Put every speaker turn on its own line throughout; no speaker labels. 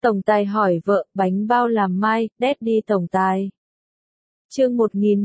Tổng tài hỏi vợ, bánh bao làm mai, Daddy tổng tài. Chương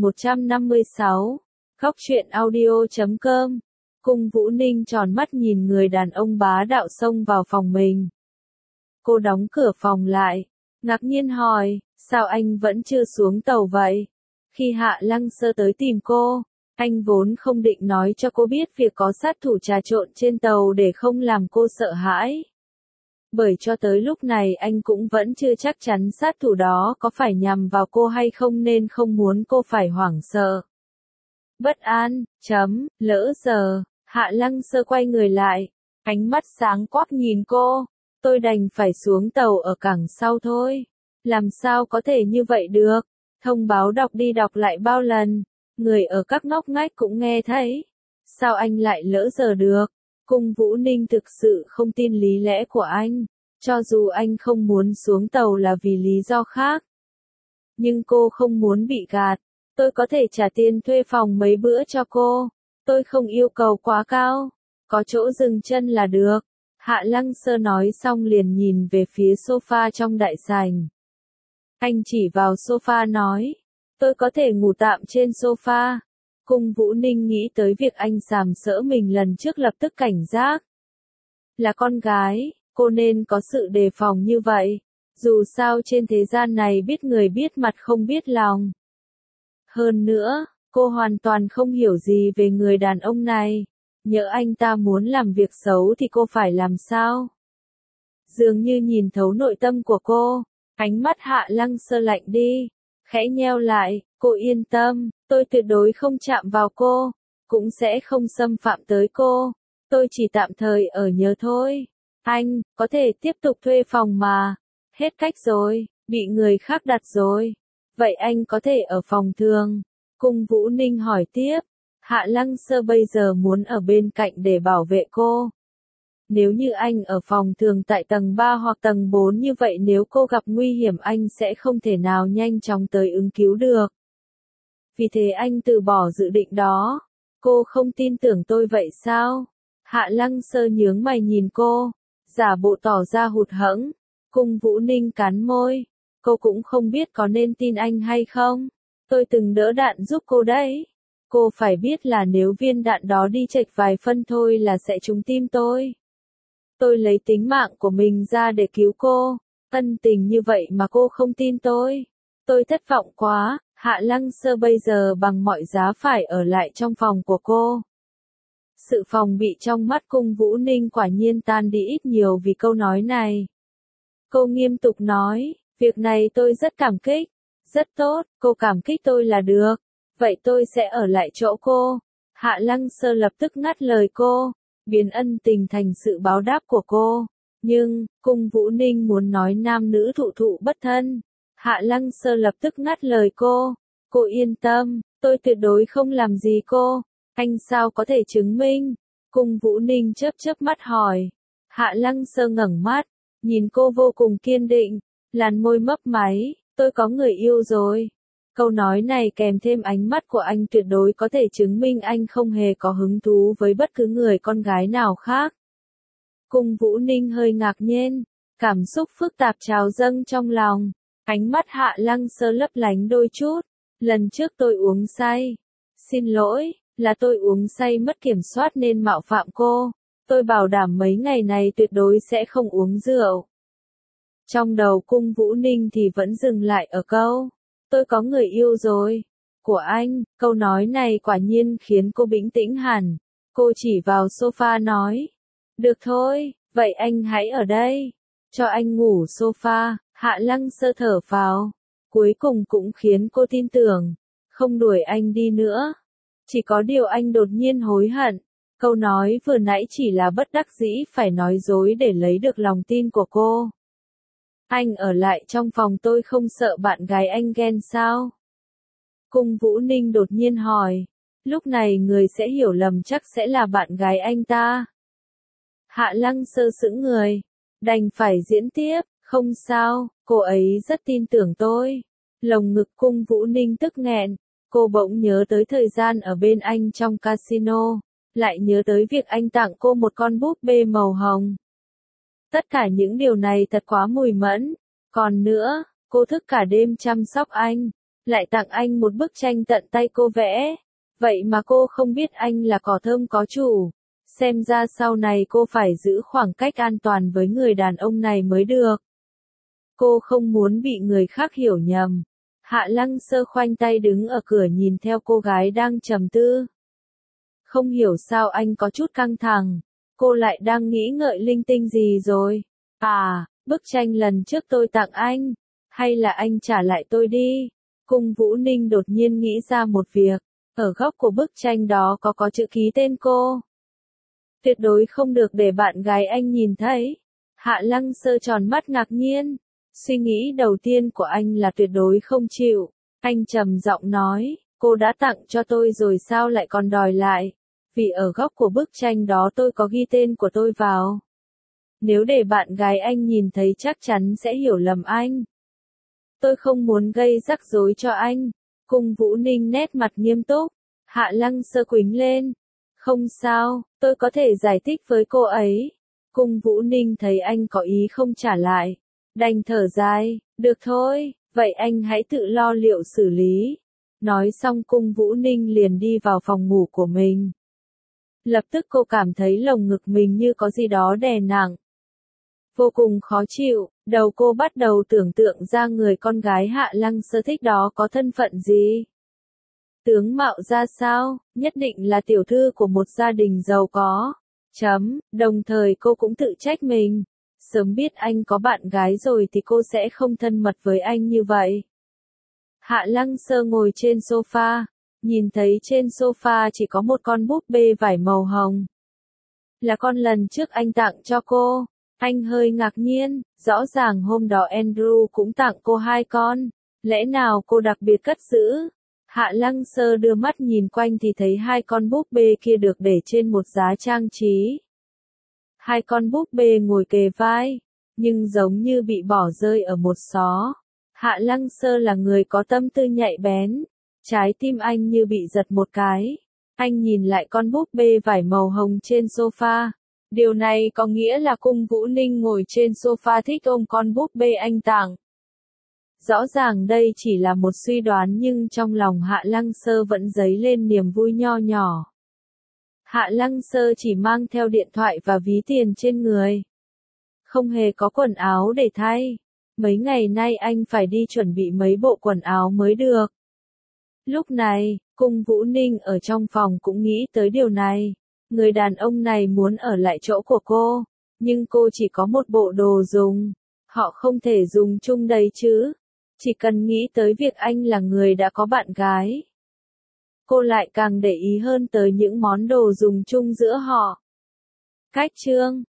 1156. Góc truyện audio.com. Cung Vũ Ninh tròn mắt nhìn người đàn ông bá đạo xông vào phòng mình. Cô đóng cửa phòng lại, ngạc nhiên hỏi, sao anh vẫn chưa xuống tàu vậy? Khi Hạ Lăng Sơ tới tìm cô, anh vốn không định nói cho cô biết việc có sát thủ trà trộn trên tàu để không làm cô sợ hãi. Bởi cho tới lúc này anh cũng vẫn chưa chắc chắn sát thủ đó có phải nhằm vào cô hay không nên không muốn cô phải hoảng sợ. Bất an, lỡ giờ, Hạ Lăng Sơ quay người lại, ánh mắt sáng quắc nhìn cô, tôi đành phải xuống tàu ở cảng sau thôi. Làm sao có thể như vậy được, thông báo đọc đi đọc lại bao lần, người ở các ngóc ngách cũng nghe thấy. Sao anh lại lỡ giờ được? Cung Vũ Ninh thực sự không tin lý lẽ của anh, cho dù anh không muốn xuống tàu là vì lý do khác. Nhưng cô không muốn bị gạt, tôi có thể trả tiền thuê phòng mấy bữa cho cô, tôi không yêu cầu quá cao, có chỗ dừng chân là được. Hạ Lăng Sơ nói xong liền nhìn về phía sofa trong đại sảnh. Anh chỉ vào sofa nói, tôi có thể ngủ tạm trên sofa. Cung Vũ Ninh nghĩ tới việc anh sàm sỡ mình lần trước lập tức cảnh giác. Là con gái, cô nên có sự đề phòng như vậy. Dù sao trên thế gian này biết người biết mặt không biết lòng. Hơn nữa, cô hoàn toàn không hiểu gì về người đàn ông này. Nhỡ anh ta muốn làm việc xấu thì cô phải làm sao? Dường như nhìn thấu nội tâm của cô, ánh mắt Hạ Lăng Sơ lạnh đi, khẽ nheo lại, cô yên tâm, tôi tuyệt đối không chạm vào cô, cũng sẽ không xâm phạm tới cô, tôi chỉ tạm thời ở nhờ thôi. Anh, có thể tiếp tục thuê phòng mà, hết cách rồi, bị người khác đặt rồi. Vậy anh có thể ở phòng thường? Cung Vũ Ninh hỏi tiếp. Hạ Lăng Sơ bây giờ muốn ở bên cạnh để bảo vệ cô. Nếu như anh ở phòng thường tại tầng 3 hoặc tầng 4 như vậy nếu cô gặp nguy hiểm anh sẽ không thể nào nhanh chóng tới ứng cứu được. Vì thế anh từ bỏ dự định đó. Cô không tin tưởng tôi vậy sao? Hạ Lăng Sơ nhướng mày nhìn cô, giả bộ tỏ ra hụt hẫng. Cung Vũ Ninh cắn môi. Cô cũng không biết có nên tin anh hay không. Tôi từng đỡ đạn giúp cô đấy. Cô phải biết là nếu viên đạn đó đi chệch vài phân thôi là sẽ trúng tim tôi. Tôi lấy tính mạng của mình ra để cứu cô. Ân tình như vậy mà cô không tin tôi. Tôi thất vọng quá. Hạ Lăng Sơ bây giờ bằng mọi giá phải ở lại trong phòng của cô. Sự phòng bị trong mắt Cung Vũ Ninh quả nhiên tan đi ít nhiều vì câu nói này. Cô nghiêm túc nói, việc này tôi rất cảm kích. Rất tốt, cô cảm kích tôi là được. Vậy tôi sẽ ở lại chỗ cô. Hạ Lăng Sơ lập tức ngắt lời cô, biến ân tình thành sự báo đáp của cô. Nhưng, Cung Vũ Ninh muốn nói nam nữ thụ thụ bất thân. Hạ Lăng Sơ lập tức ngắt lời cô. Cô yên tâm, tôi tuyệt đối không làm gì cô. Anh sao có thể chứng minh? Cung Vũ Ninh chớp chớp mắt hỏi. Hạ Lăng Sơ ngẩng mắt, nhìn cô vô cùng kiên định, làn môi mấp máy, tôi có người yêu rồi. Câu nói này kèm thêm ánh mắt của anh tuyệt đối có thể chứng minh anh không hề có hứng thú với bất cứ người con gái nào khác. Cung Vũ Ninh hơi ngạc nhiên, cảm xúc phức tạp trào dâng trong lòng, ánh mắt Hạ Lăng Sơ lấp lánh đôi chút. Lần trước tôi uống say. Xin lỗi, là tôi uống say mất kiểm soát nên mạo phạm cô. Tôi bảo đảm mấy ngày này tuyệt đối sẽ không uống rượu. Trong đầu Cung Vũ Ninh thì vẫn dừng lại ở câu, tôi có người yêu rồi. Của anh, câu nói này quả nhiên khiến cô bình tĩnh hẳn. Cô chỉ vào sofa nói, được thôi, vậy anh hãy ở đây. Cho anh ngủ sofa. Hạ Lăng Sơ thở phào. Cuối cùng cũng khiến cô tin tưởng, không đuổi anh đi nữa. Chỉ có điều anh đột nhiên hối hận. Câu nói vừa nãy chỉ là bất đắc dĩ phải nói dối để lấy được lòng tin của cô. Anh ở lại trong phòng tôi không sợ bạn gái anh ghen sao? Cung Vũ Ninh đột nhiên hỏi. Lúc này người sẽ hiểu lầm chắc sẽ là bạn gái anh ta. Hạ Lăng Sơ sững người. Đành phải diễn tiếp, không sao, cô ấy rất tin tưởng tôi. Lồng ngực Cung Vũ Ninh tức nghẹn. Cô bỗng nhớ tới thời gian ở bên anh trong casino. Lại nhớ tới việc anh tặng cô một con búp bê màu hồng. Tất cả những điều này thật quá mùi mẫn. Còn nữa, cô thức cả đêm chăm sóc anh, lại tặng anh một bức tranh tận tay cô vẽ. Vậy mà cô không biết anh là cỏ thơm có chủ. Xem ra sau này cô phải giữ khoảng cách an toàn với người đàn ông này mới được. Cô không muốn bị người khác hiểu nhầm. Hạ Lăng Sơ khoanh tay đứng ở cửa nhìn theo cô gái đang trầm tư. Không hiểu sao anh có chút căng thẳng. Cô lại đang nghĩ ngợi linh tinh gì rồi? À, bức tranh lần trước tôi tặng anh. Hay là anh trả lại tôi đi? Cung Vũ Ninh đột nhiên nghĩ ra một việc. Ở góc của bức tranh đó có chữ ký tên cô. Tuyệt đối không được để bạn gái anh nhìn thấy. Hạ Lăng Sơ tròn mắt ngạc nhiên. Suy nghĩ đầu tiên của anh là tuyệt đối không chịu. Anh trầm giọng nói, cô đã tặng cho tôi rồi sao lại còn đòi lại? Vì ở góc của bức tranh đó tôi có ghi tên của tôi vào. Nếu để bạn gái anh nhìn thấy chắc chắn sẽ hiểu lầm anh. Tôi không muốn gây rắc rối cho anh. Cung Vũ Ninh nét mặt nghiêm túc. Hạ Lăng Sơ quĩnh lên. Không sao, tôi có thể giải thích với cô ấy. Cung Vũ Ninh thấy anh có ý không trả lại. Đành thở dài, được thôi, vậy anh hãy tự lo liệu xử lý. Nói xong Cung Vũ Ninh liền đi vào phòng ngủ của mình. Lập tức cô cảm thấy lồng ngực mình như có gì đó đè nặng. Vô cùng khó chịu, đầu cô bắt đầu tưởng tượng ra người con gái Hạ Lăng Sơ thích đó có thân phận gì. Tướng mạo ra sao, nhất định là tiểu thư của một gia đình giàu có. Đồng thời cô cũng tự trách mình. Sớm biết anh có bạn gái rồi thì cô sẽ không thân mật với anh như vậy. Hạ Lăng Sơ ngồi trên sofa, nhìn thấy trên sofa chỉ có một con búp bê vải màu hồng. Là con lần trước anh tặng cho cô. Anh hơi ngạc nhiên, rõ ràng hôm đó Andrew cũng tặng cô 2 con. Lẽ nào cô đặc biệt cất giữ? Hạ Lăng Sơ đưa mắt nhìn quanh thì thấy 2 con búp bê kia được để trên một giá trang trí. 2 con búp bê ngồi kề vai, nhưng giống như bị bỏ rơi ở một xó. Hạ Lăng Sơ là người có tâm tư nhạy bén. Trái tim anh như bị giật một cái. Anh nhìn lại con búp bê vải màu hồng trên sofa. Điều này có nghĩa là Cung Vũ Ninh ngồi trên sofa thích ôm con búp bê anh tặng. Rõ ràng đây chỉ là một suy đoán nhưng trong lòng Hạ Lăng Sơ vẫn dấy lên niềm vui nho nhỏ. Hạ Lăng Sơ chỉ mang theo điện thoại và ví tiền trên người. Không hề có quần áo để thay. Mấy ngày nay anh phải đi chuẩn bị mấy bộ quần áo mới được. Lúc này, Cung Vũ Ninh ở trong phòng cũng nghĩ tới điều này. Người đàn ông này muốn ở lại chỗ của cô, nhưng cô chỉ có một bộ đồ dùng. Họ không thể dùng chung đấy chứ. Chỉ cần nghĩ tới việc anh là người đã có bạn gái. Cô lại càng để ý hơn tới những món đồ dùng chung giữa họ. Cách chương